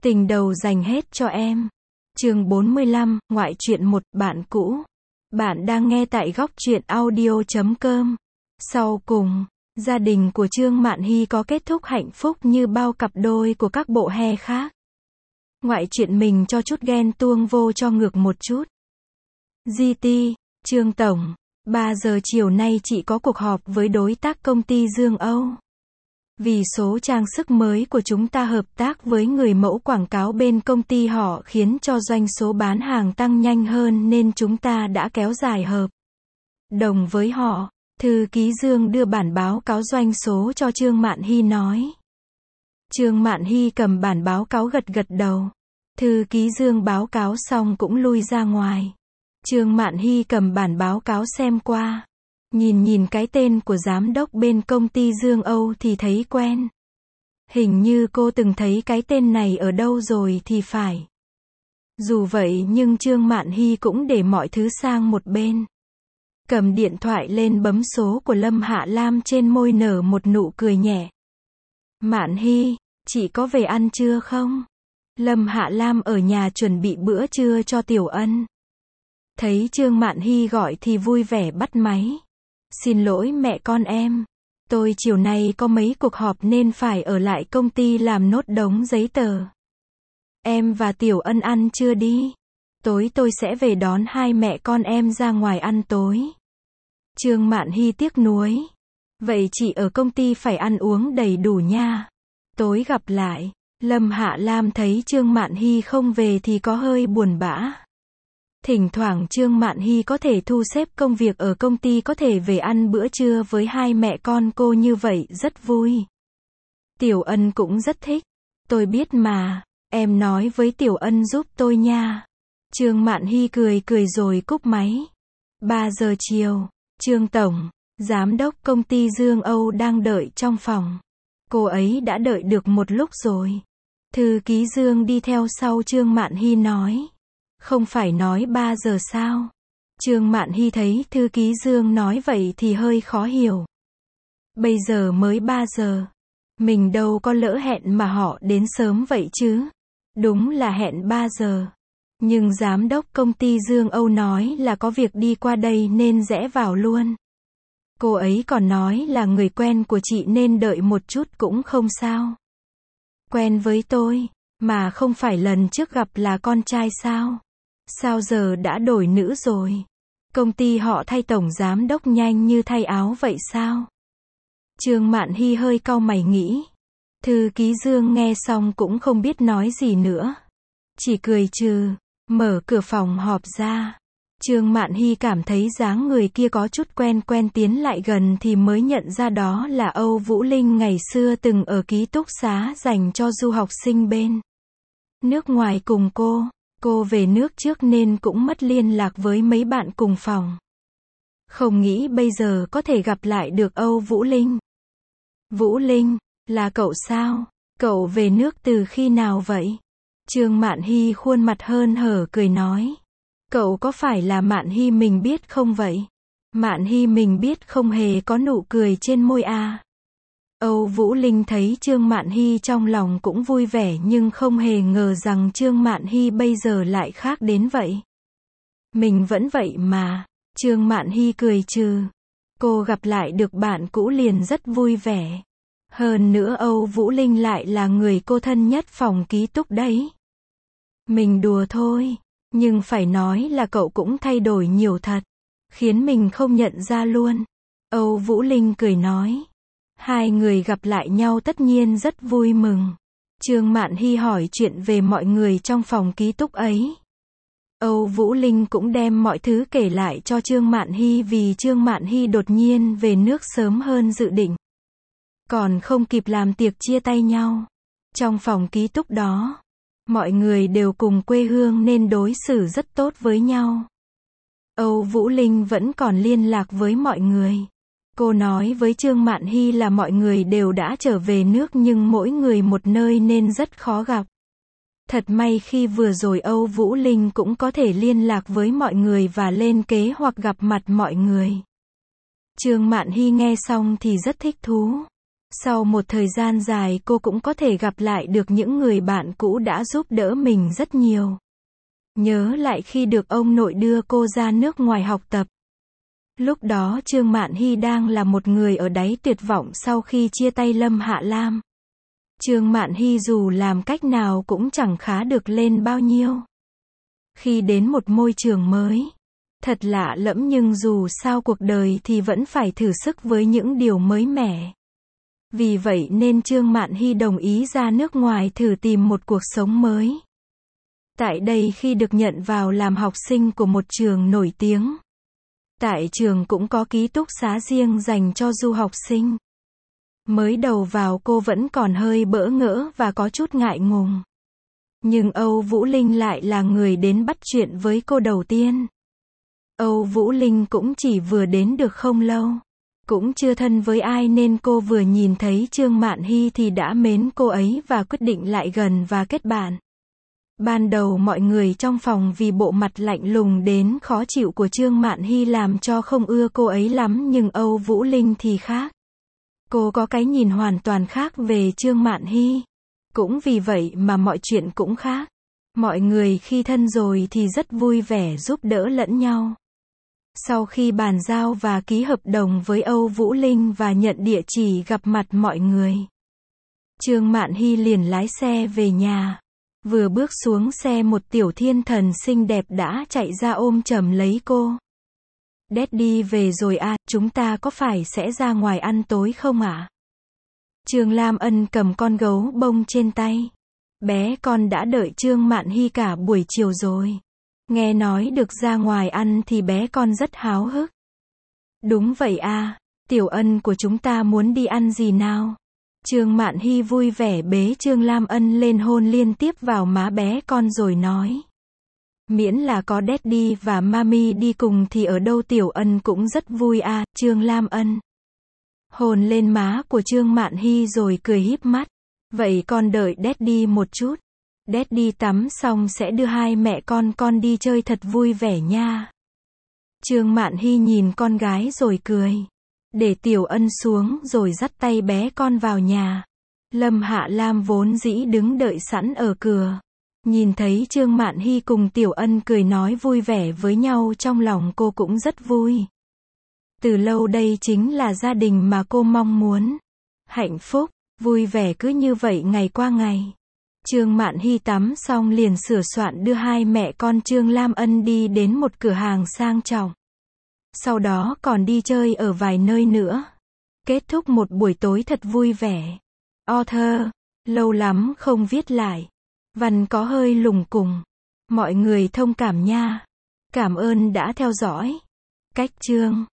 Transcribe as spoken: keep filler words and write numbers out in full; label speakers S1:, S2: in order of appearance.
S1: Tình đầu dành hết cho em. Chương bốn mươi lăm, ngoại truyện một, bạn cũ. Bạn đang nghe tại góc truyện audio chấm com. Sau cùng, gia đình của Trương Mạn Hy có kết thúc hạnh phúc như bao cặp đôi của các bộ he khác. Ngoại truyện mình cho chút ghen tuông vô cho ngược một chút. giê tê, Trương Tổng, ba giờ chiều nay chị có cuộc họp với đối tác công ty Dương Âu. Vì số trang sức mới của chúng ta hợp tác với người mẫu quảng cáo bên công ty họ khiến cho doanh số bán hàng tăng nhanh hơn nên chúng ta đã kéo dài hợp đồng với họ. Thư ký Dương đưa bản báo cáo doanh số cho Trương Mạn Hy nói. Trương Mạn Hy cầm bản báo cáo gật gật đầu. Thư ký Dương báo cáo xong cũng lui ra ngoài. Trương Mạn Hy cầm bản báo cáo xem qua. Nhìn nhìn cái tên của giám đốc bên công ty Dương Âu thì thấy quen. Hình như cô từng thấy cái tên này ở đâu rồi thì phải. Dù vậy nhưng Trương Mạn Hy cũng để mọi thứ sang một bên. Cầm điện thoại lên bấm số của Lâm Hạ Lam, trên môi nở một nụ cười nhẹ. Mạn Hy, chị có về ăn trưa không? Lâm Hạ Lam ở nhà chuẩn bị bữa trưa cho Tiểu Ân. Thấy Trương Mạn Hy gọi thì vui vẻ bắt máy. Xin lỗi mẹ con em. Tôi chiều nay có mấy cuộc họp nên phải ở lại công ty làm nốt đống giấy tờ. Em và Tiểu Ân ăn trưa đi. Tối tôi sẽ về đón hai mẹ con em ra ngoài ăn tối. Trương Mạn Hy tiếc nuối. Vậy chị ở công ty phải ăn uống đầy đủ nha. Tối gặp lại. Lâm Hạ Lam thấy Trương Mạn Hy không về thì có hơi buồn bã. Thỉnh thoảng Trương Mạn Hy có thể thu xếp công việc ở công ty có thể về ăn bữa trưa với hai mẹ con cô như vậy rất vui. Tiểu Ân cũng rất thích. Tôi biết mà, em nói với Tiểu Ân giúp tôi nha. Trương Mạn Hy cười cười rồi cúp máy. ba giờ chiều, Trương Tổng, giám đốc công ty Dương Âu đang đợi trong phòng. Cô ấy đã đợi được một lúc rồi. Thư ký Dương đi theo sau Trương Mạn Hy nói. Không phải nói ba giờ sao? Trương Mạn Hy thấy thư ký Dương nói vậy thì hơi khó hiểu. Bây giờ mới ba giờ. Mình đâu có lỡ hẹn mà họ đến sớm vậy chứ. Đúng là hẹn ba giờ. Nhưng giám đốc công ty Dương Âu nói là có việc đi qua đây nên rẽ vào luôn. Cô ấy còn nói là người quen của chị nên đợi một chút cũng không sao. Quen với tôi, mà không phải lần trước gặp là con trai sao? Sao giờ đã đổi nữ rồi? Công ty họ thay tổng giám đốc nhanh như thay áo vậy sao? Trương Mạn Hy hơi cau mày nghĩ. Thư ký Dương nghe xong cũng không biết nói gì nữa. Chỉ cười trừ, mở cửa phòng họp ra. Trương Mạn Hy cảm thấy dáng người kia có chút quen quen, tiến lại gần thì mới nhận ra đó là Âu Vũ Linh ngày xưa từng ở ký túc xá dành cho du học sinh bên nước ngoài cùng cô. Cô về nước trước nên cũng mất liên lạc với mấy bạn cùng phòng. Không nghĩ bây giờ có thể gặp lại được Âu Vũ Linh. Vũ Linh, là cậu sao? Cậu về nước từ khi nào vậy? Trương Mạn Hy khuôn mặt hớn hở cười nói. Cậu có phải là Mạn Hy mình biết không vậy? Mạn Hy mình biết không hề có nụ cười trên môi à. Âu Vũ Linh thấy Trương Mạn Hy trong lòng cũng vui vẻ nhưng không hề ngờ rằng Trương Mạn Hy bây giờ lại khác đến vậy. Mình vẫn vậy mà. Trương Mạn Hy cười trừ. Cô gặp lại được bạn cũ liền rất vui vẻ. Hơn nữa Âu Vũ Linh lại là người cô thân nhất phòng ký túc đấy. Mình đùa thôi. Nhưng phải nói là cậu cũng thay đổi nhiều thật. Khiến mình không nhận ra luôn. Âu Vũ Linh cười nói. Hai người gặp lại nhau tất nhiên rất vui mừng. Trương Mạn Hy hỏi chuyện về mọi người trong phòng ký túc ấy. Âu Vũ Linh cũng đem mọi thứ kể lại cho Trương Mạn Hy vì Trương Mạn Hy đột nhiên về nước sớm hơn dự định. Còn không kịp làm tiệc chia tay nhau. Trong phòng ký túc đó, mọi người đều cùng quê hương nên đối xử rất tốt với nhau. Âu Vũ Linh vẫn còn liên lạc với mọi người. Cô nói với Trương Mạn Hy là mọi người đều đã trở về nước nhưng mỗi người một nơi nên rất khó gặp. Thật may khi vừa rồi Âu Vũ Linh cũng có thể liên lạc với mọi người và lên kế hoạch gặp mặt mọi người. Trương Mạn Hy nghe xong thì rất thích thú. Sau một thời gian dài cô cũng có thể gặp lại được những người bạn cũ đã giúp đỡ mình rất nhiều. Nhớ lại khi được ông nội đưa cô ra nước ngoài học tập. Lúc đó Trương Mạn Hy đang là một người ở đáy tuyệt vọng sau khi chia tay Lâm Hạ Lam. Trương Mạn Hy dù làm cách nào cũng chẳng khá được lên bao nhiêu. Khi đến một môi trường mới, thật lạ lẫm nhưng dù sao cuộc đời thì vẫn phải thử sức với những điều mới mẻ. Vì vậy nên Trương Mạn Hy đồng ý ra nước ngoài thử tìm một cuộc sống mới. Tại đây khi được nhận vào làm học sinh của một trường nổi tiếng. Tại trường cũng có ký túc xá riêng dành cho du học sinh. Mới đầu vào cô vẫn còn hơi bỡ ngỡ và có chút ngại ngùng. Nhưng Âu Vũ Linh lại là người đến bắt chuyện với cô đầu tiên. Âu Vũ Linh cũng chỉ vừa đến được không lâu. Cũng chưa thân với ai nên cô vừa nhìn thấy Trương Mạn Hy thì đã mến cô ấy và quyết định lại gần và kết bạn. Ban đầu mọi người trong phòng vì bộ mặt lạnh lùng đến khó chịu của Trương Mạn Hy làm cho không ưa cô ấy lắm nhưng Âu Vũ Linh thì khác. Cô có cái nhìn hoàn toàn khác về Trương Mạn Hy. Cũng vì vậy mà mọi chuyện cũng khác. Mọi người khi thân rồi thì rất vui vẻ giúp đỡ lẫn nhau. Sau khi bàn giao và ký hợp đồng với Âu Vũ Linh và nhận địa chỉ gặp mặt mọi người, Trương Mạn Hy liền lái xe về nhà. Vừa bước xuống xe một tiểu thiên thần xinh đẹp đã chạy ra ôm chầm lấy cô. Daddy về rồi à, chúng ta có phải sẽ ra ngoài ăn tối không ạ? À? Trương Lam Ân cầm con gấu bông trên tay. Bé con đã đợi Trương Mạn Hy cả buổi chiều rồi. Nghe nói được ra ngoài ăn thì bé con rất háo hức. Đúng vậy à, Tiểu Ân của chúng ta muốn đi ăn gì nào? Trương Mạn Hy vui vẻ bế Trương Lam Ân lên hôn liên tiếp vào má bé con rồi nói. Miễn là có Daddy và Mami đi cùng thì ở đâu Tiểu Ân cũng rất vui à, Trương Lam Ân. Hôn lên má của Trương Mạn Hy rồi cười híp mắt. Vậy con đợi Daddy một chút. Daddy tắm xong sẽ đưa hai mẹ con con đi chơi thật vui vẻ nha. Trương Mạn Hy nhìn con gái rồi cười. Để Tiểu Ân xuống rồi dắt tay bé con vào nhà. Lâm Hạ Lam vốn dĩ đứng đợi sẵn ở cửa. Nhìn thấy Trương Mạn Hy cùng Tiểu Ân cười nói vui vẻ với nhau trong lòng cô cũng rất vui. Từ lâu đây chính là gia đình mà cô mong muốn. Hạnh phúc, vui vẻ cứ như vậy ngày qua ngày. Trương Mạn Hy tắm xong liền sửa soạn đưa hai mẹ con Trương Lam Ân đi đến một cửa hàng sang trọng. Sau đó còn đi chơi ở vài nơi nữa. Kết thúc một buổi tối thật vui vẻ. Author, lâu lắm không viết lại. Văn có hơi lủng củng. Mọi người thông cảm nha. Cảm ơn đã theo dõi. Cách chương